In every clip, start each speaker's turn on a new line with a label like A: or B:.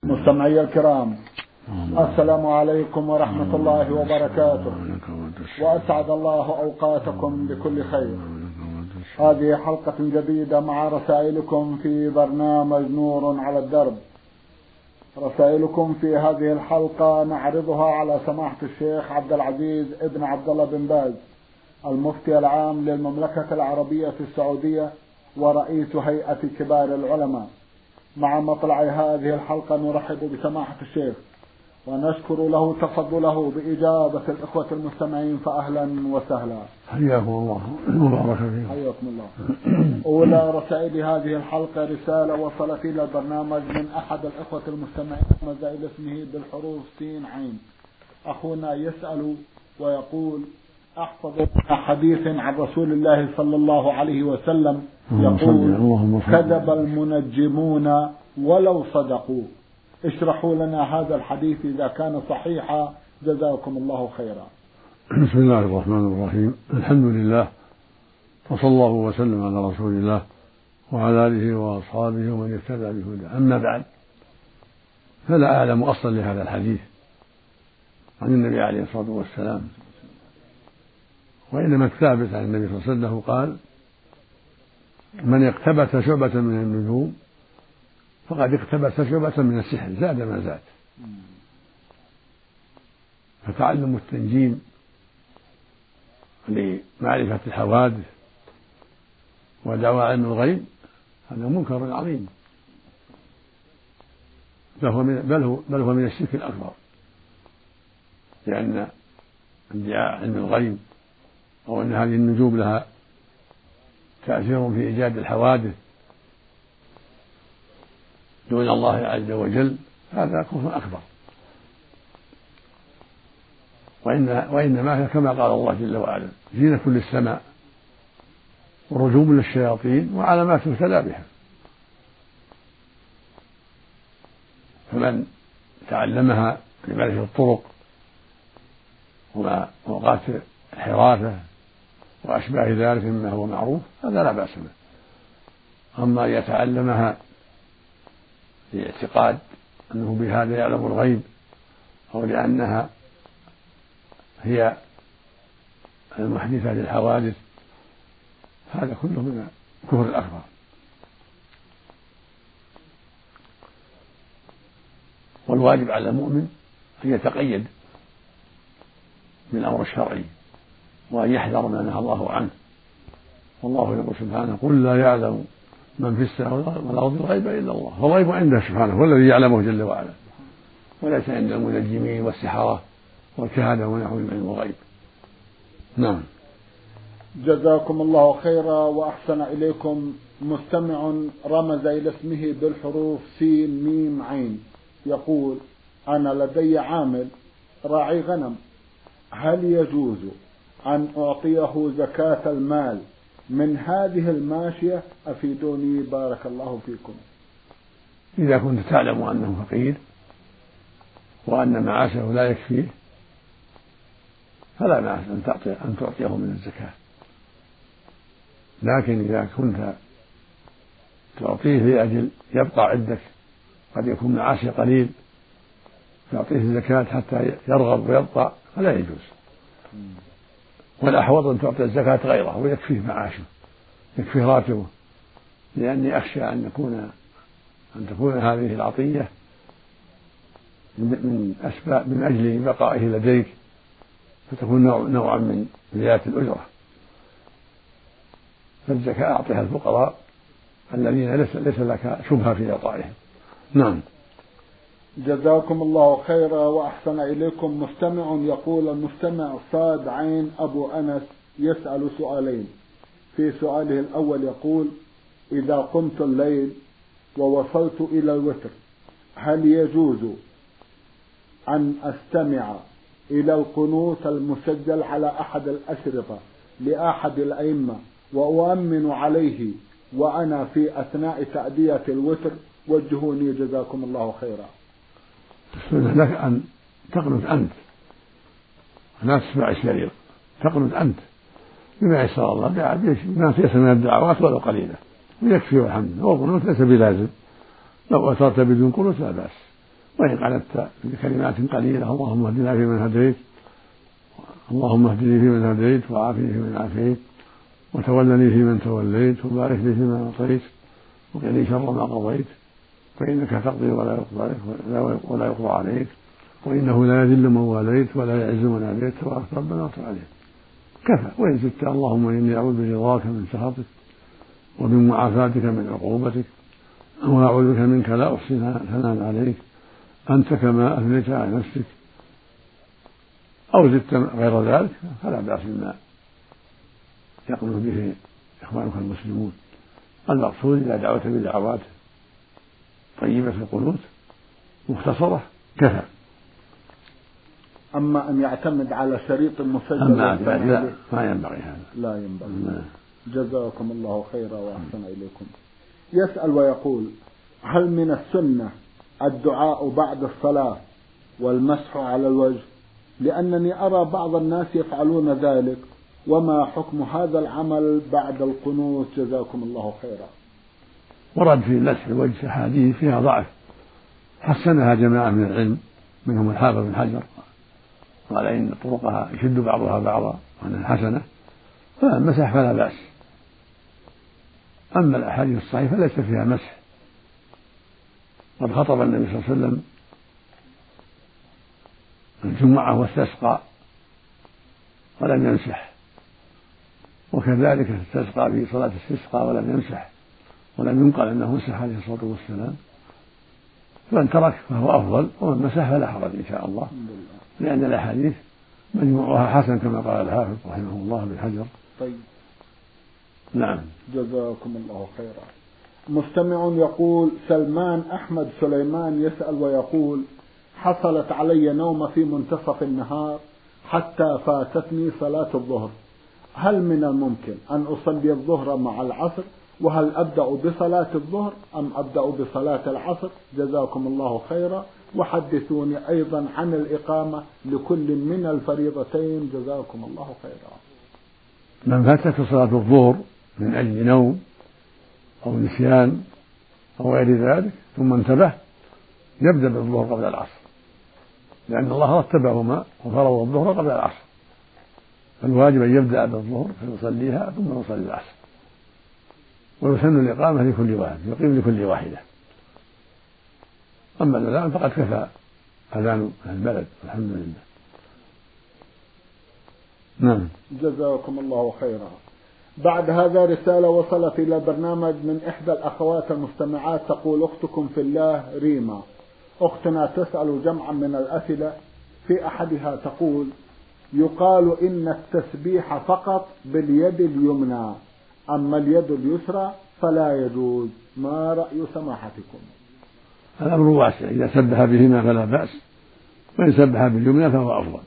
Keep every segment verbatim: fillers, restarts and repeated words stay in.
A: مستمعي الكرام، السلام عليكم ورحمة الله وبركاته، وأسعد الله أوقاتكم بكل خير. هذه حلقة جديدة مع رسائلكم في برنامج نور على الدرب. رسائلكم في هذه الحلقة نعرضها على سماحة الشيخ عبد العزيز ابن عبد الله بن باز، المفتي العام للمملكة العربية السعودية ورئيس هيئة كبار العلماء. مع مطلع هذه الحلقة نرحب بسماحة الشيخ ونشكر له تفضله بإجابة الإخوة المستمعين، فأهلا وسهلا.
B: حياكم الله وبارك فيكم.
A: حياكم الله. أولى رسائل هذه الحلقة رسالة وصلت إلى البرنامج من أحد الإخوة المستمعين مزايل اسمه بالحروف سين عين. أخونا يسأل ويقول: أحفظ حديث عن رسول الله صلى الله عليه وسلم يقول: كذب المنجمون ولو صدقوا. اشرحوا لنا هذا الحديث إذا كان صحيحا، جزاكم الله خيرا.
B: بسم الله الرحمن الرحيم. الحمد لله، وصلى الله وسلم على رسول الله وعلى آله وأصحابه ومن اهتدى بهداه. أما بعد، فلا أعلم أصلا لهذا الحديث عن النبي عليه الصلاة والسلام، وإنما الثابت عن النبي صلى الله عليه وسلم أنه قال: من اقتبس شعبة من النجوم فقد اقتبس شعبة من السحر زاد ما زاد. فتعلم التنجيم لمعرفة الحوادث ودعوى علم الغيب هذا منكر عظيم، بل هو من, بل هو, بل هو من الشرك الأكبر، لأن ادعاء علم الغيب أو أن هذه النجوم لها تأثير في إيجاد الحوادث دون الله عز وجل هذا كفر أكبر. وإن وإنما كما قال الله جل وعلا: زينة للسماء ورجوم للشياطين وعلامات يهتدى بها. فمن تعلمها لمعرفة الطرق وأوقات الحراسة وأشباه ذلك مما هو معروف هذا لا بأس به. أما يتعلمها لاعتقاد أنه بهذا يعلم الغيب أو لأنها هي المحدثة للحوادث هذا كله من الكفر الأكبر. والواجب على المؤمن أن يتقيد بالأمر الشرعي وأن يحذر ما نهى الله عنه. والله يقول سبحانه: قل لا يعلم من في السماوات والأرض الغيب إلا الله. فالغيب عنده سبحانه هو الذي يعلمه جل وعلا، وليس عند المنجمين والسحرة والكهنة ونحوهم من الغيب. نعم.
A: جزاكم الله خيرا وأحسن إليكم. مستمع رمز إلى اسمه بالحروف سين ميم عين يقول: أنا لدي عامل راعي غنم، هل يجوز أن أعطيه زكاة المال من هذه الماشية؟ أفيدوني بارك الله فيكم.
B: إذا كنت تعلم أنه فقير وأن معاشه لا يكفيه فلا بأس أن تعطي أن تعطيه من الزكاة، لكن إذا كنت تعطيه لأجل يبقى عندك قد يكون معاشه قليل تعطيه الزكاة حتى يرغب ويبقى فلا يجوز. والأحوط أن تعطي الزكاة غيره ويكفيه معاشه يكفيه راتبه، لأني أخشى أن يكون أن تكون هذه العطية من أسباب من أجل بقائه لديك فتكون نوع نوعا من زيادة الأجرة. فالزكاة أعطيها الفقراء الذين ليس, ليس لك شبهة في إعطائهم. نعم.
A: جزاكم الله خيرا وأحسن إليكم. مستمع يقول: المستمع صاد عين أبو أنس يسأل سؤالين. في سؤاله الأول يقول: إذا قمت الليل ووصلت إلى الوتر هل يجوز أن أستمع إلى القنوت المسجل على أحد الأشرطة لأحد الأئمة وأؤمن عليه وأنا في أثناء تأدية الوتر؟ وجهوني جزاكم الله خيرا.
B: لك أن تقنت أنت، لا تسمع الشريط، تقنت أنت بما يسر الله بما تيسر من الدعوات ولو قليلة ويكفي والحمد. والقنوت ليس بلازم، لو أثرت بدون قنوت لا بأس، وإن قعدت بكلمات قليلة اللهم اهدنا فيمن هديت اللهم اهدني فيمن هديت وعافني فيمن عافيت وتولني فيمن توليت وبارك لي فيما أعطيت وقني شر ما قضيت فإنك تقضي ولا يقضى ولا يقضى عليك وإنه لا يذل من واليت ولا يعز من عاديت تبارك ربنا وتعالى عليه. كفى. وإن زدت اللهم إني أعوذ برضاك من سخطك ومن معافاتك من عقوبتك وأعوذ بك منك لا أحصي ثناء عليك أنت كما أثنيت على نفسك أو زدت غير ذلك فلا بأس بما يقول به إخوانك المسلمون. المقصود إذا دعوت بدعوات طيبة في القنوت مختصرة كفى.
A: أما أن يعتمد على شريط مسجل
B: أما لا ما ينبغي هذا
A: لا ينبغي. جزاكم الله خيرا وأحسن إليكم. يسأل ويقول: هل من السنة الدعاء بعد الصلاة والمسح على الوجه؟ لأنني أرى بعض الناس يفعلون ذلك، وما حكم هذا العمل بعد القنوت؟ جزاكم الله خيرا.
B: ورد في مسح الوجه أحاديث فيها ضعف حسنها جماعة من العلم منهم الحافظ بن حجر قال إن طرقها يشد بعضها بعضا وأنها حسنة فمسح فلا بأس. أما الأحاديث الصحيحة فليس فيها مسح. قد خطب النبي صلى الله عليه وسلم الجمعة واستسقى ولم يمسح، وكذلك استسقى في صلاة الاستسقاء ولم يمسح، ولم ينقل أنه مسح عليه الصلاة والسلام. فمن ترك فهو أفضل، ومن مسح فلا حرج إن شاء الله، لأن الأحاديث مجموعها حسن كما قال الحافظ رحمه الله بن حجر.
A: طيب.
B: نعم.
A: جزاكم الله خيرا. مستمع يقول: سلمان أحمد سليمان يسأل ويقول: حصلت علي نومة في منتصف النهار حتى فاتتني صلاة الظهر، هل من الممكن أن أصلي الظهر مع العصر؟ وهل أبدأ بصلاة الظهر أم أبدأ بصلاة العصر؟ جزاكم الله خيرا، وحدثوني أيضا عن الإقامة لكل من الفريضتين جزاكم الله خيرا.
B: من فاتته صلاة الظهر من أجل نوم أو نسيان أو غير ذلك ثم انتبه يبدأ بالظهر قبل العصر، لأن الله رتبهما وفرض الظهر قبل العصر، فالواجب أن يبدأ بالظهر فيصليها ثم يصلي العصر، ويسن الإقامة لكل واحد يقيم لكل واحدة. أما الأذان فقد كفى أذان البلد الحمد لله. نعم.
A: جزاكم الله خيرا. بعد هذا رسالة وصلت إلى البرنامج من إحدى الأخوات المستمعات تقول: أختكم في الله ريما، أختنا تسأل جمعا من الأسئلة. في أحدها تقول: يقال إن التسبيح فقط باليد اليمنى، أما اليد اليسرى فلا يجوز، ما رأي سماحتكم؟
B: الأمر واسع، إذا سبح بهما فلا بأس، وإن سبح باليمنى فهو أفضل.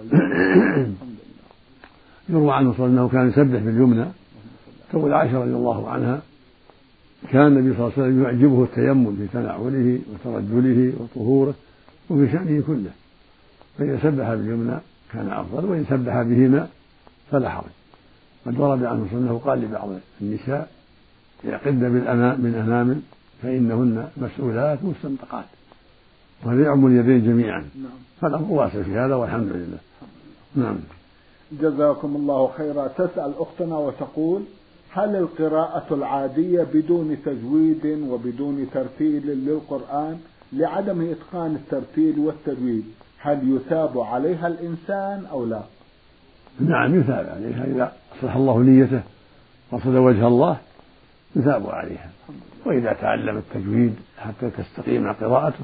B: يروى عنه صلى الله عليه وسلم أنه كان يسبح باليمنى. تقول عائشة رضي الله عنها: كان النبي صلى الله عليه وسلم يعجبه التيمم في تنعله وترجله وطهوره وفي شأنه كله، فإذا سبح باليمنى كان أفضل، وإن سبح بهما فلا حرج. قد ورد عنه صلى الله عليه وسلم قال لبعض النساء: يعقدن بالأنامل فإنهن مسؤولات مستنطقات، وهذا يعم اليدين جميعا. فالأمر واسع في هذا والحمد لله. نعم.
A: جزاكم الله خيرا. تسأل أختنا وتقول: هل القراءة العادية بدون تجويد وبدون ترتيل للقرآن لعدم إتقان الترتيل والتجويد هل يثاب عليها الإنسان أو لا؟
B: نعم يثاب عليها، إذا أصلح الله نيته وقصد وجه الله يثاب عليها، وإذا تعلم التجويد حتى تستقيم قراءته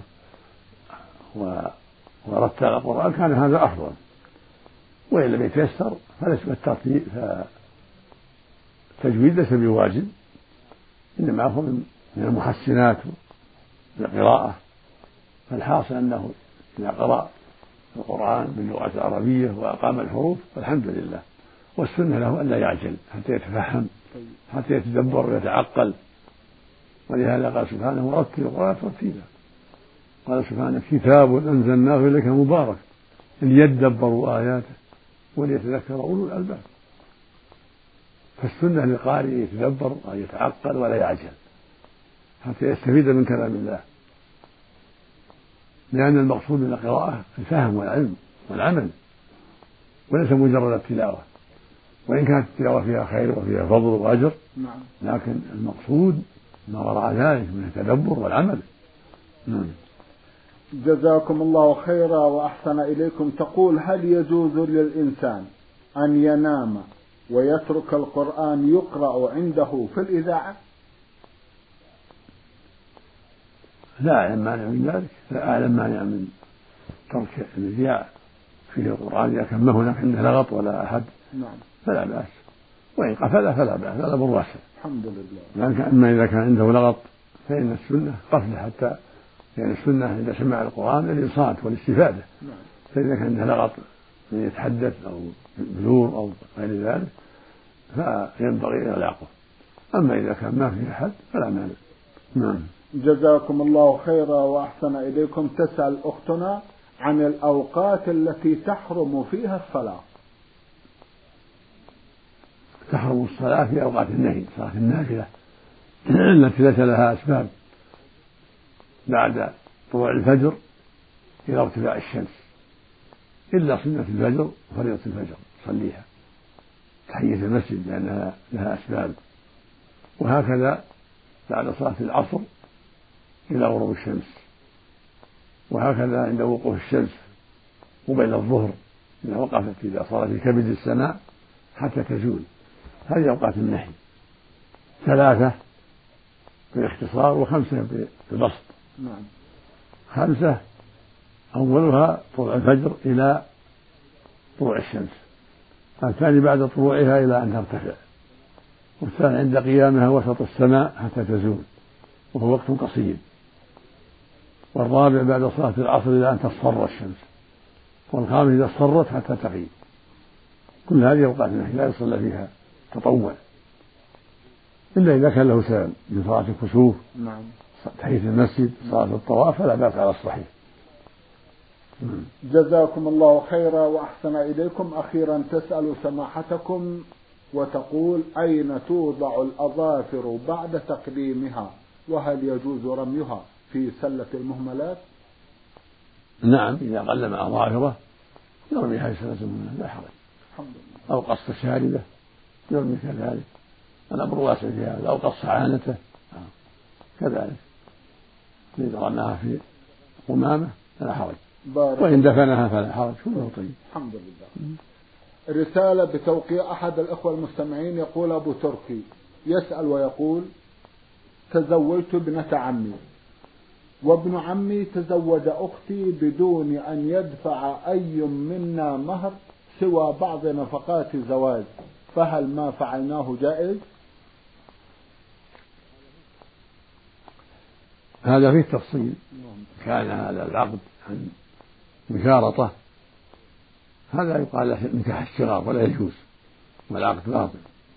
B: ورتل القرآن كان هذا أفضل، وإن لم يتيسر فليس بالترتيب، فالتجويد ليس بواجب، إنما هو من المحسنات للقراءة. فالحاصل أنه إذا قرأ القرآن باللغة العربية وأقام الحروف فالحمد لله، والسنة له أن لا يعجل حتى يتفهم حتى يتدبر ويتعقل، ولهذا قال سبحانه: ورتل القرآن ترتيلا. قال سبحانه: كتاب أنزلناه إليك مبارك ليدبروا آياته وليتذكر أولو الألباب. فالسنة للقارئ يتدبر ويتعقل ولا يعجل حتى يستفيد من كلام الله. لأن المقصود من القراءة الفهم والعلم والعمل، وليس مجرد التلاوة، وإن كانت التلاوة فيها خير وفيها فضل وأجر، لكن المقصود ما وراء ذلك من التدبر والعمل. نعم.
A: جزاكم الله خيرا وأحسن إليكم. تقول: هل يجوز للإنسان أن ينام ويترك القرآن يقرأ عنده في الإذاعة؟
B: لا أعلم مانع من ذلك، لا أعلم مانع من ترك الإذاعة فيه القرآن إذا كان ما هناك عنده لغط ولا أحد.
A: نعم.
B: فلا بأس، وإن قفل فلا بأس، هذا أمر واسع.
A: الحمد لله.
B: لكن أما إذا كان عنده لغط فإن السنة قفله، حتى يعني السنة إذا سمع القرآن الإنصات والاستفادة.
A: نعم.
B: فإذا كان عنده لغط من يتحدث أو بلور أو غير ذلك فينبغي إغلاقه. أما إذا كان ما فيه أحد فلا مانع. نعم.
A: جزاكم الله خيرا وأحسن إليكم. تسأل أختنا عن الأوقات التي تحرم فيها الصلاة.
B: تحرم الصلاة في أوقات النهي، صلاة النافلة التي ليس لها أسباب، بعد طلوع الفجر إلى ارتفاع الشمس، إلا سنة الفجر وفريضة الفجر صليها تحية المسجد لأنها لها أسباب، وهكذا بعد صلاة العصر إلى غروب الشمس، وهكذا عند وقوف الشمس قبيل الظهر إذا وقفت، إذا صارت في كبد السماء حتى تزول. هذه أوقات النهي، ثلاثة بالاختصار وخمسة بالبسط.
A: نعم.
B: خمسة أولها طلوع الفجر إلى طلوع الشمس، الثاني بعد طلوعها إلى أن ترتفع، والثاني عند قيامها وسط السماء حتى تزول وهو وقت قصير، والرابع بعد صلاة العصر إلى أن تصفر الشمس، والخامس إذا اصفرت حتى تغيب. كل هذه أوقات النهي لا يصلى فيها تطوع إلا إذا كان له سبب من صلاة الكسوف.
A: نعم.
B: تحية المسجد، صلاة الطواف، فلا بأس على الصحيح.
A: جزاكم الله خيرا وأحسن إليكم. أخيرا تسأل سماحتكم وتقول: أين توضع الأظافر بعد تقليمها، وهل يجوز رميها في سلة المهملات؟
B: نعم، إذا قلم أظافره يرميها في سلة المهملات لا حرج.
A: الحمد لله.
B: أو قص شاربه يرمي كذلك، الأمر واسع في هذا. أو قص عانته كذلك، إذا رماها في قمامة فلا حرج، وإن دفنها فلا حرج، كله طيب.
A: الحمد لله. رسالة بتوقيع أحد الأخوة المستمعين، يقول أبو تركي يسأل ويقول: تزوجت ابنة عمي، وابن عمي تزوج أختي بدون أن يدفع أي منا مهر سوى بعض نفقات الزواج، فهل ما فعلناه جائز؟
B: هذا فيه تفصيل. كان هذا العقد عن مشارطة، هذا يقال له نكاح الشغار ولا يجوز، والعقد باطل،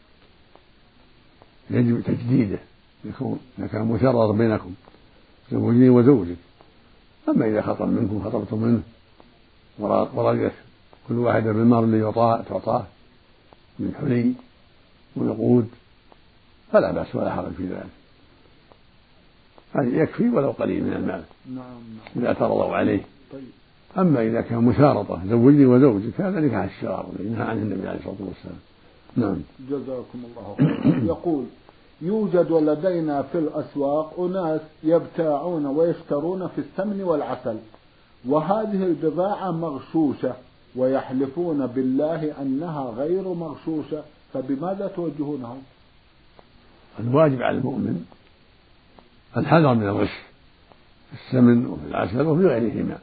B: يجب تجديده، يكون نكاح مشرط بينكم زوجين وزوجك. أما إذا خطب منكم خطبتم منه ورجت كل واحدة بالمهر اللي يعطاه تعطاه من حلي ونقود فلا بأس ولا حرج في ذلك، هذا يكفي ولو قليل من المال.
A: نعم.
B: إذا ترضوا عليه.
A: طيب.
B: أما إذا كان مشارطة زوجني وزوجك هذا نكاح الشرار الذي نهى عنه النبي عليه الصلاة والسلام. نعم.
A: جزاكم الله خيرا. يقول: يوجد لدينا في الأسواق أناس يبتاعون ويشترون في السمن والعسل، وهذه البضاعة مغشوشة ويحلفون بالله أنها غير مغشوشة، فبماذا توجهونهم؟
B: الواجب على المؤمن الحذر من الغش في السمن وفي العسل وفي غيرهما،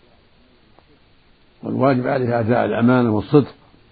B: والواجب عليه أداء الأمانة والصدق،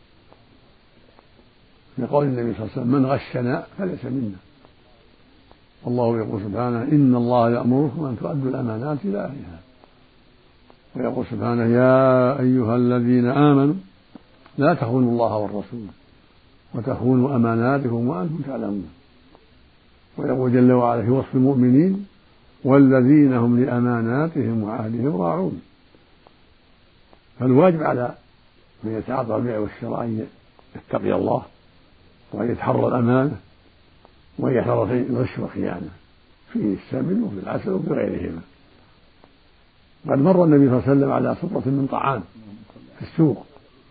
B: لقول النبي صلى الله عليه وسلم: من غشنا فليس منا. والله يقول سبحانه: إن الله يأمركم أن تؤدوا الأمانات إلى أهلها. ويقول سبحانه: يا أيها الذين آمنوا لا تخونوا الله والرسول وتخونوا أماناتكم وأنتم تعلمون. ويقول جل وعلا في وصف المؤمنين: والذين هم لأماناتهم وعهدهم راعون. فالواجب على من يتعاطى البيع والشراء أن يتقي الله وأن يتحرى الأمانة وأن يحذر الغش والخيانة في السمن وفي العسل وفي غيرهما. قد مر النبي صلى الله عليه وسلم على صفرة من طعام في السوق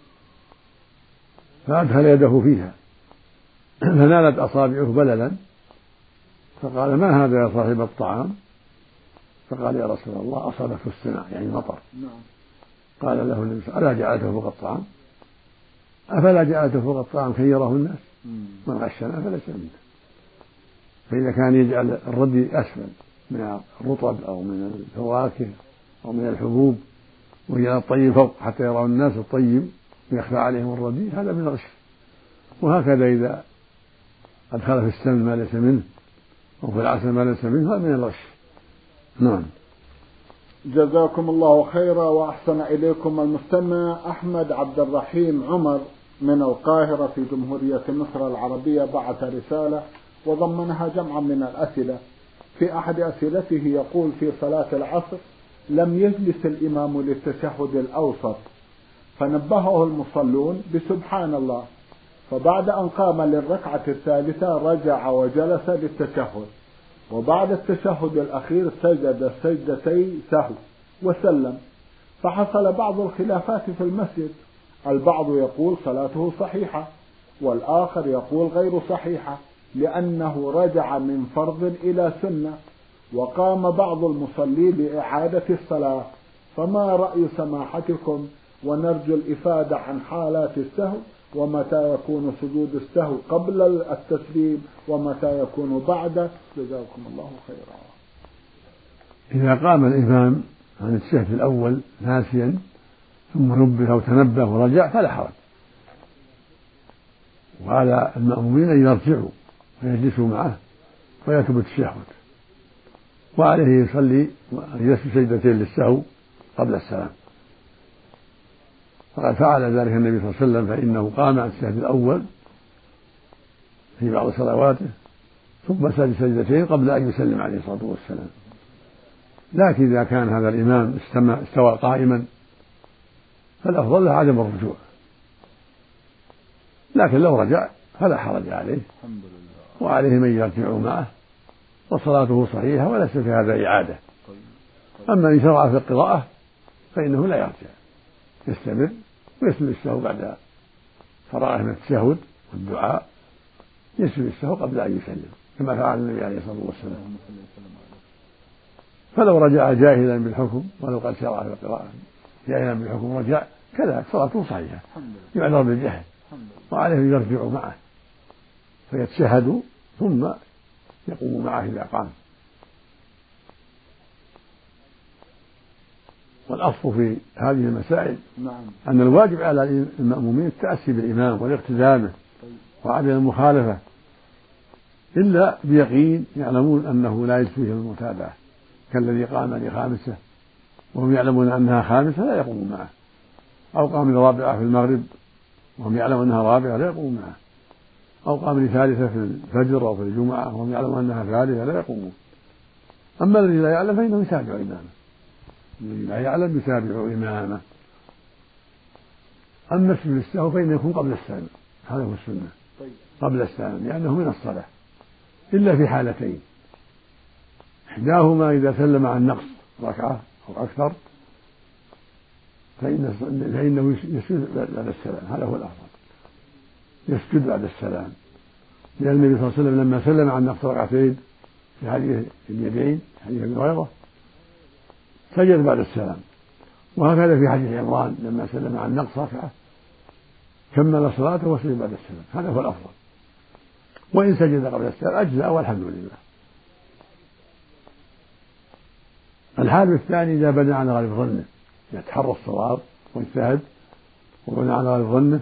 B: فأدخل يده فيها فنالت أصابعه بللا فقال: ما هذا يا صاحب الطعام؟ فقال: يا رسول الله أصابته السماء، يعني مطر. قال له النبي صلى الله عليه وسلم: ألا جعلته فوق الطعام؟ أفلا جعلته فوق الطعام كي يراه الناس؟ من غشنا فليس منا. فإذا كان يجعل الردي أسفل من الرطب أو من الفواكه أو من الحبوب ويجعل الطيب فوق حتى يراه الناس الطيب ويخفى عليهم الردي، هذا من الغش. وهكذا إذا أدخل في السمن ما ليس منه أو في العسل ما ليس منه، هذا من الغش. نعم.
A: جزاكم الله خيرا وأحسن إليكم المستمع أحمد عبد الرحيم عمر من القاهرة في جمهورية مصر العربية بعث رسالة وضمنها جمعا من الأسئلة. في أحد أسئلته يقول: في صلاة العصر لم يجلس الإمام للتشهد الأوسط فنبهه المصلون بسبحان الله، فبعد أن قام للركعة الثالثة رجع وجلس للتشهد، وبعد التشهد الأخير سجد سجدتي سهو وسلم، فحصل بعض الخلافات في المسجد، البعض يقول صلاته صحيحة والآخر يقول غير صحيحة لأنه رجع من فرض إلى سنة، وقام بعض المصلين لإعادة الصلاة، فما رأي سماحتكم؟ ونرجو الإفادة عن حالات السهو، ومتى يكون سجود السهو قبل التسليم ومتى يكون بعده، جزاكم الله خيرا.
B: إذا قام الإمام عن الشهد الأول ناسيا ثم نبه أو تنبه ورجع فلا حرج، وعلى المأمومين أن يرجعوا ويجلسوا معه ويتركوا التشهد، وعليه يصلي يسجد سجدتين للسهو قبل السلام، فقد فعل ذلك النبي صلى الله عليه وسلم، فإنه قام عن الشهد الأول في بعض صلواته ثم سجد سجدتين قبل أن يسلم عليه الصلاة والسلام. لكن إذا كان هذا الإمام استوى قائما فالأفضل له عدم الرجوع، لكن لو رجع فلا حرج عليه، وعليه من يرجع معه وصلاته صحيحة وليس في هذا إعادة. أما إن شرع في القراءة فإنه لا يرجع، يستمر ويسجد السهو بعد فراغه من التشهد والدعاء، يسجد السهو قبل أن يسلم كما فعل النبي عليه الصلاة والسلام. فلو رجع جاهلا بالحكم ولو قد شرع في القراءة جاهلا بالحكم رجع كذلك صلاته صحيحة يعذر بالجهل، وعليه يرجع معه فيتشهد ثم يقوم معه إذا قام. والأصل في هذه المسائل أن الواجب على المأمومين التأسي بالإمام والاقتداء به وعدم المخالفة، إلا بيقين يعلمون أنه لا يجوز فيه المتابعة، كالذي قام لخامسة وهم يعلمون أنها خامسة لا يقومون معه، أو قام لرابعة في المغرب وهم يعلمون أنها رابعة لا يقومون معه، أو قام لثالثة في الفجر أو في الجمعة وهم يعلمون أنها ثالثة لا يقومون. أما الذي لا يعلم فإنه يتابع إمامه، الذي لا يعلم يتابع إمامه. أما سجود السهو فإنه يكون قبل السلام، هذا هو السنة قبل السلام لأنه من الصلاة، إلا في حالتين: إحداهما إذا سلم عن نقص ركعة أو أكثر فإنه يسجد بعد السلام، هذا هو الأفضل، يسجد بعد السلام، لأن النبي صلى الله عليه وسلم لما سلم عن نقص ركعتين في حديث اليدين حديث أبي هريرة سجد بعد السلام، وهكذا في حديث عمران لما سلم عن نقص ركعة كمل صلاته وسجد بعد السلام، هذا هو الأفضل. وإن سجد قبل السلام أجزاء والحمد لله. الحال الثاني إذا بنى على غالب ظنه، يتحرى الصواب ويجتهد وبنى على غالب ظنه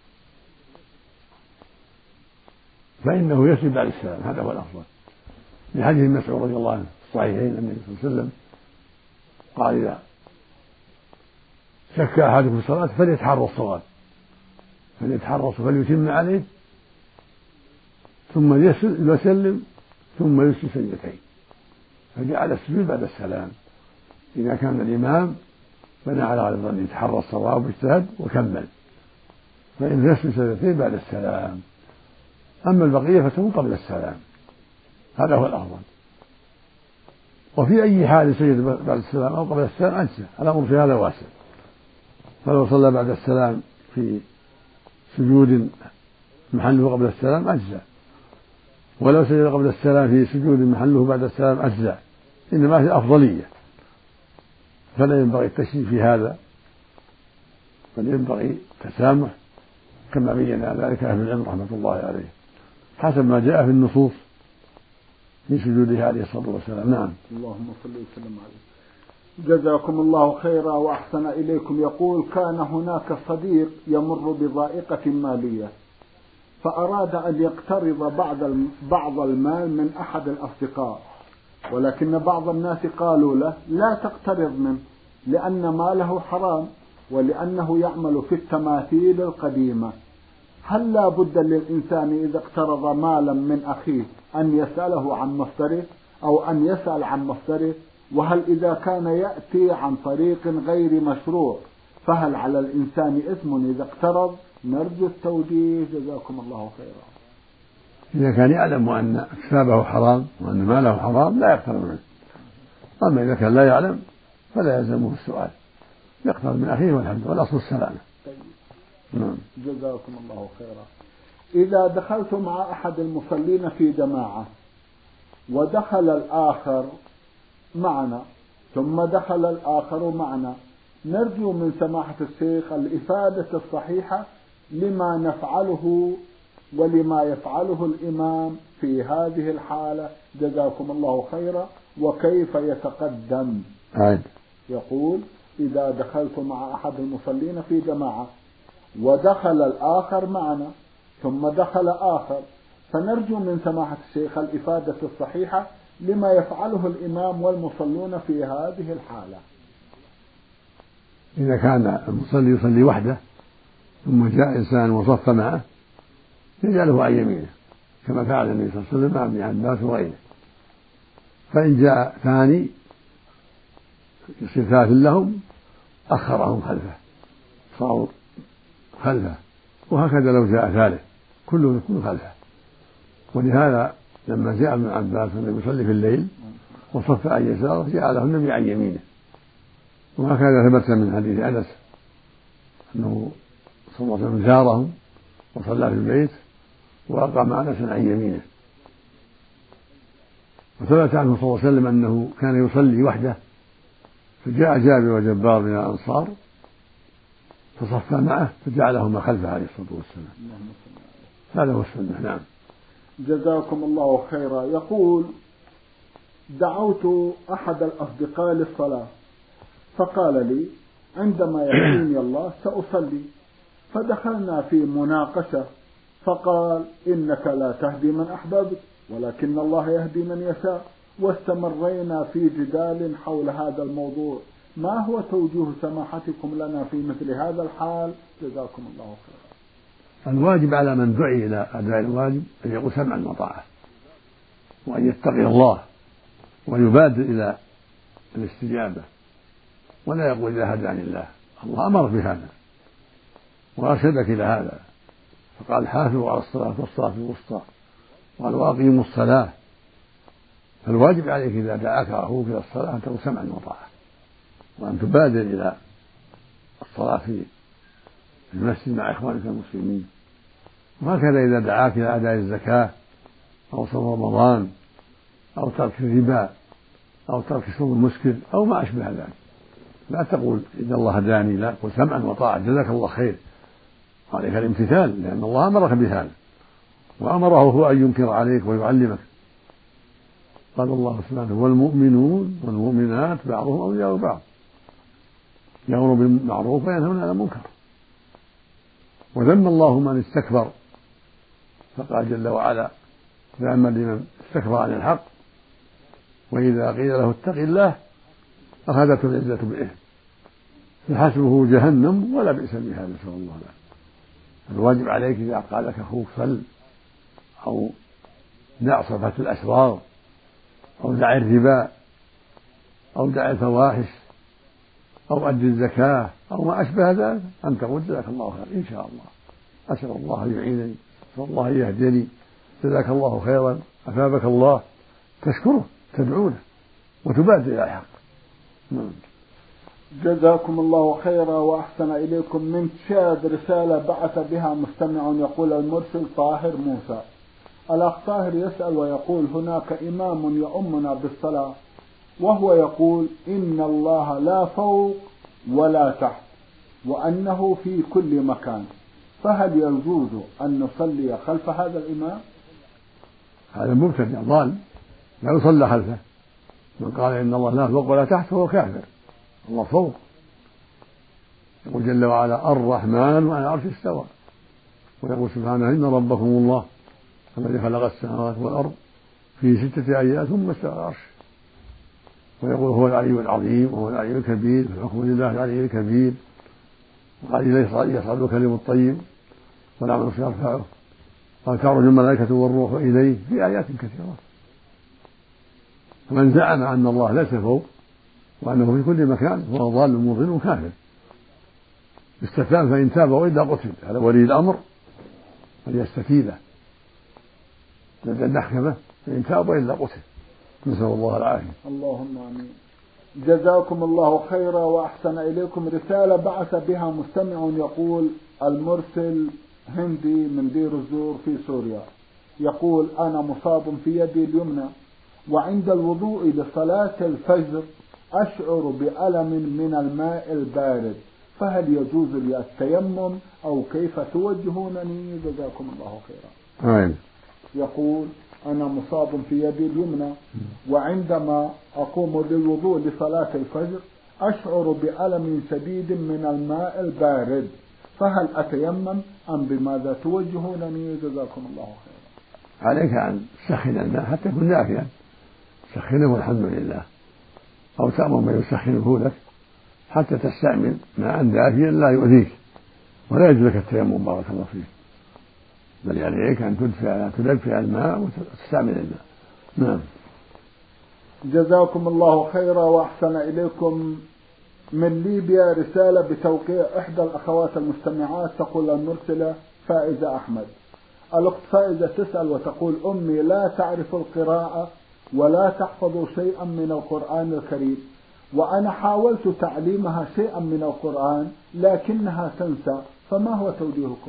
B: فإنه يسجد بعد السلام، هذا هو الأفضل. في حديث مسعود رضي الله عنه الصحيحين أن النبي صلى الله عليه وسلم قال: إذا شك أحدكم في الصلاة فليتحرى الصواب، فليتحرى فليتم عليه ثم يسلم ثم يسجد سجدتين، فجعل السجود بعد السلام. إذا كان الإمام بنى على غالب ظنه يتحرى الصواب واجتهد وكمل، فإن يسجد سجدتين بعد السلام. أما البقية فتكون قبل السلام، هذا هو الأفضل. وفي أي حال سجد بعد السلام أو قبل السلام أجزى، الأمر في هذا واسع. فلو صلى بعد السلام في سجود محله قبل السلام أجزى، ولو سجد قبل السلام في سجود محله بعد السلام أجزى، إنما هي أفضلية، فلا ينبغي التشديد في هذا، بل ينبغي التسامح كما بين ذلك أهل العلم رحمة الله عليه حسب ما جاء في النصوص في سجوده عليه الصلاة والسلام. نعم.
A: اللهم صل وسلم عليه. جزاكم الله خيرا وأحسن إليكم. يقول: كان هناك صديق يمر بضائقة مالية، فأراد أن يقترض بعض بعض المال من أحد الأصدقاء، ولكن بعض الناس قالوا له: لا تقترض منه لأن ماله حرام ولأنه يعمل في التماثيل القديمة. هل لا بد للإنسان إذا اقترض مالا من أخيه أن يسأله عن مصدره أو أن يسأل عن مصدره؟ وهل إذا كان يأتي عن طريق غير مشروع فهل على الإنسان إثم إذا اقترض؟ نرجو التوجيه جزاكم الله خيرا.
B: إذا كان يعلم أن اكتسابه حرام وأن ماله حرام لا يقترض منه، أما إذا كان لا يعلم فلا يلزمه السؤال، يقترض من أخيه والحمد، والأصل السلامة.
A: نعم. جزاكم الله خيرا. إذا دخلت مع أحد المصلين في جماعة ودخل الآخر معنا ثم دخل الآخر معنا، نرجو من سماحة الشيخ الإفادة الصحيحة لما نفعله ولما يفعله الإمام في هذه الحالة جزاكم الله خيرا، وكيف يتقدم.
B: عاد.
A: يقول: إذا دخلت مع أحد المصلين في جماعة ودخل الآخر معنا ثم دخل آخر، فنرجو من سماحة الشيخ الإفادة الصحيحة لما يفعله الإمام والمصلون في هذه الحالة.
B: إذا كان المصلي يصلي وحده ثم جاء إنسان وصف معه يجعله عن يمينه كما فعل النبي صلى الله عليه وسلم مع ابن عباس وغيره، فإن جاء ثاني يصير ثالث لهم أخرهم خلفه صاروا خلفه، وهكذا لو جاء ثالث كله يكون خلفه. ولهذا لما جاء ابن عباس النبي يصلي في الليل وصف عن يساره جعله النبي عن يمينه، وهكذا ثبت من حديث أنس أنه صلى الله عليه وسلم زارهم وصلى في البيت وأقام أنسا عن يمينه. وثبت عنه صلى الله عليه وسلم أنه كان يصلي وحده فجاء جابر وجبار من الأنصار فصف معه فجعلهما خلفه عليه الصلاة والسلام. هذا هو السنة. نعم.
A: جزاكم الله خيرا. يقول: دعوت أحد الأصدقاء للصلاة فقال لي: عندما يهديني الله سأصلي، فدخلنا في مناقشة فقال: إنك لا تهدي من أحببت ولكن الله يهدي من يشاء، واستمرينا في جدال حول هذا الموضوع. ما هو توجيه سماحتكم لنا في مثل هذا الحال جزاكم الله خيرا.
B: الواجب على من دعي إلى أداء الواجب أن يقول سمعا وطاعة، وأن يتقي الله ويبادر إلى الاستجابة، ولا يقول إذا هداني الله. الله أمر بهذا وأرشدك إلى هذا، فقال: حافظوا على الصلاة والصلاة الوسطى، قال: وأقيموا الصلاة. فالواجب عليك إذا دعاك أخوك إلى الصلاة أن تقول سمعا وطاعة، وأن تبادر إلى الصلاة في المسجد مع إخوانك المسلمين. وهكذا إذا دعاك إلى أداء الزكاة أو صوم رمضان أو ترك الربا أو ترك شرب المسكر أو ما أشبه ذلك، لا تقول إذا الله هداني، لا، قل سمعا وطاعة جزاك الله خير، عليك الامتثال لأن الله أمرك بهذا وأمره هو أن ينكر عليك ويعلمك. قال الله سبحانه: والمؤمنون والمؤمنات بعضهم أولياء بعض يأمر بالمعروف وينهون عن المنكر. وذم الله من استكبر، فقال جل وعلا: فأما لمن استكبر عن الحق وإذا قيل له اتق الله أخذته العزة بالإثم فحسبه جهنم ولا بئس بها، نسأل الله العافية. الواجب عليك إذا قال لك أخوك صل أو دع صفة الأسرار أو دع الربا أو دع الفواحش أو أد الزكاة أو ما أشبه ذلك أن تقول جزاك الله خير إن شاء الله، أسأل الله أن يعينني، أسأل الله أن يهديني، جزاك الله خيرا، أثابك الله، تشكره، تدعونه، وتبادر إلى الحق.
A: جزاكم الله خيرا وأحسن إليكم. من تشاد رسالة بعث بها مستمع يقول: المرسل طاهر موسى. الأخ طاهر يسأل ويقول: هناك إمام يؤمنا بالصلاة وهو يقول إن الله لا فوق ولا تحت وأنه في كل مكان، فهل يجوز أن نصلي خلف هذا الإمام؟
B: هذا مبتدع ضال لا يصلى خلفه. من قال إن الله لا فوق ولا تحت فهو كافر. الله فوق، يقول جل وعلا: الرحمن على العرش استوى، ويقول سبحانه: إن ربكم الله الذي خلق السماوات والأرض في ستة أيام ثم استوى على العرش، ويقول: هو العلي العظيم وهو العلي الكبير، في الحكم لله العلي الكبير، وقال: يصعد الكلم الطيب والعمل يرفعه، قال: تعرج الملائكة والروح إليه، في آيات كثيرة. فمن زعم أن الله ليس فوق وأنه في كل مكان هو ضال مضل كافر. استتاب فإن تاب وإلا قتل. هذا ولي الأمر فليستتيبه لدى المحكمة، فإن تاب وإلا قتل. نسأل الله العافية.
A: اللهم آمين. جزاكم الله خيرا وأحسن إليكم. رسالة بعث بها مستمع يقول: المرسل هندي من دير الزور في سوريا، يقول: أنا مصاب في يدي اليمنى، وعند الوضوء لصلاة الفجر أشعر بألم من الماء البارد، فهل يجوز لي التيمم أو كيف توجهونني؟ جزاكم الله خيرا.
B: آمين.
A: يقول: أنا مصاب في يدي اليمنى، وعندما أقوم للوضوء لصلاة الفجر أشعر بألم شديد من الماء البارد، فهل أتيمم أم بماذا توجهونني؟ جزاكم الله خيرا.
B: عليك أن تسخن الماء حتى يكون دافئا، سخنه والحمد لله، أو تأمر من يسخنه لك حتى تستعمل ماء دافئا لا يؤذيك، ولا يجوز لك التيمم بارك الله فيك، بل عليك أن تدفع تدفع الماء وتستعمل الماء. نعم.
A: جزاكم الله خيرا وأحسن إليكم. من ليبيا رسالة بتوقيع إحدى الأخوات المستمعات، تقول المرسلة فائزة أحمد. الأخت فائزة تسأل وتقول: أمي لا تعرف القراءة ولا تحفظ شيئا من القرآن الكريم، وأنا حاولت تعليمها شيئا من القرآن لكنها تنسى، فما هو توجيهكم؟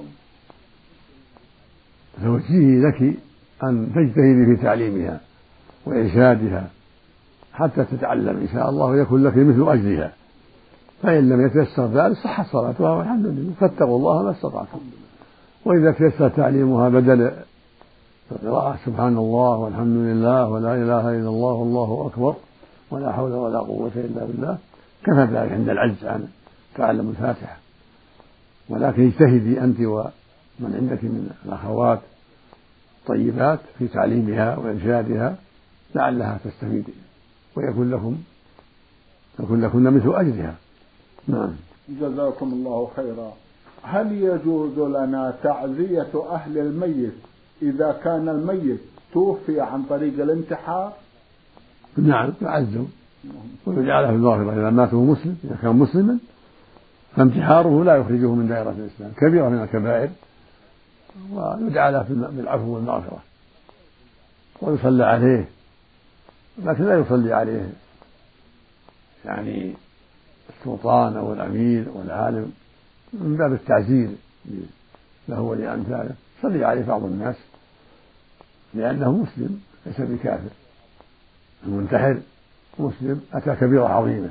B: توجيهي لك أن تجتهدي في تعليمها وإرشادها حتى تتعلم إن شاء الله ويكون لك مثل أجرها، فإن لم يتيسر ذلك صحت صلاتها والحمد لله، فاتقوا الله ما استطعتم. وإذا تيسر تعليمها بدل القراءة سبحان الله والحمد لله ولا إله إلا الله والله أكبر ولا حول ولا قوة إلا بالله، كفى ذلك عند العجز عن تعلم الفاتحة. ولكن اجتهدي أنت ومن عندك من الأخوات طيبات في تعليمها وإرشادها لعلها تستفيد ويكون لكم يكون لكن مثل أجرها. نعم.
A: جزاكم الله خيرا. هل يجوز لنا تعزية أهل الميت إذا كان الميت توفي عن طريق الانتحار؟
B: نعم، يعزوا ويجعله في المغفرة إذا مات وهو مسلم، إذا كان مسلما فانتحاره لا يخرجه من دائرة الإسلام، كبيرة من الكبائر، ويدعى له بالعفو والمغفرة ويصلى عليه، لكن لا يصلي عليه يعني السلطان أو الأمير أو العالم من باب التعزير له ولأمثاله، صلي عليه بعض الناس لأنه مسلم ليس بكافر. المنتحر مسلم أتى كبيرة عظيمة،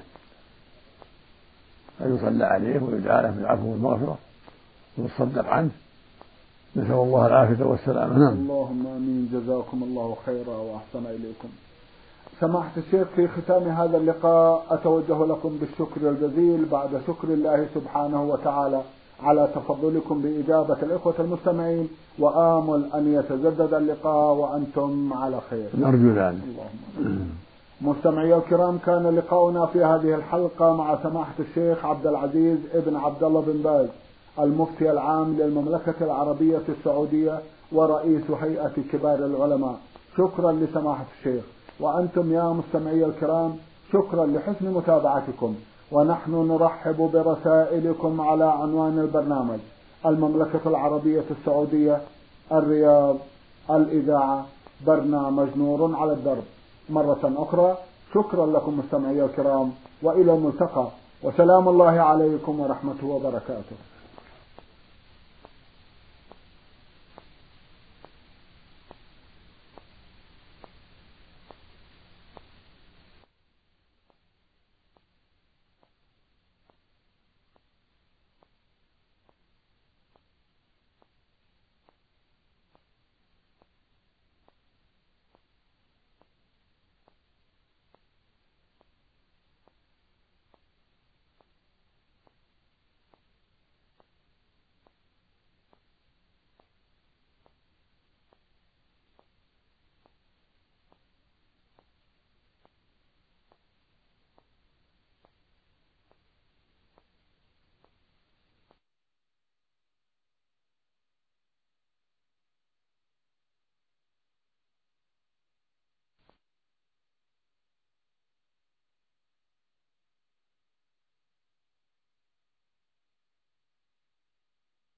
B: فيصلى عليه ويدعى له بالعفو والمغفرة ويصدق عنه، نسأل الله العافية والسلامة. نعم.
A: اللهم آمين. جزاكم الله خيرا وأحسن إليكم. سماحة الشيخ، في ختام هذا اللقاء أتوجه لكم بالشكر الجزيل بعد شكر الله سبحانه وتعالى على تفضلكم بإجابة الإخوة المستمعين، وآمل أن يتجدد اللقاء وأنتم على خير.
B: نرجو ذلك.
A: مستمعي الكرام، كان لقاؤنا في هذه الحلقة مع سماحة الشيخ عبد العزيز ابن عبد الله بن باز، المفتي العام للمملكة العربية السعودية ورئيس هيئة كبار العلماء. شكرا لسماحة الشيخ، وأنتم يا مستمعي الكرام شكرا لحسن متابعتكم، ونحن نرحب برسائلكم على عنوان البرنامج: المملكة العربية السعودية، الرياض، الإذاعة، برنامج نور على الدرب. مرة أخرى شكرا لكم مستمعي الكرام، وإلى الملتقى، وسلام الله عليكم ورحمته وبركاته.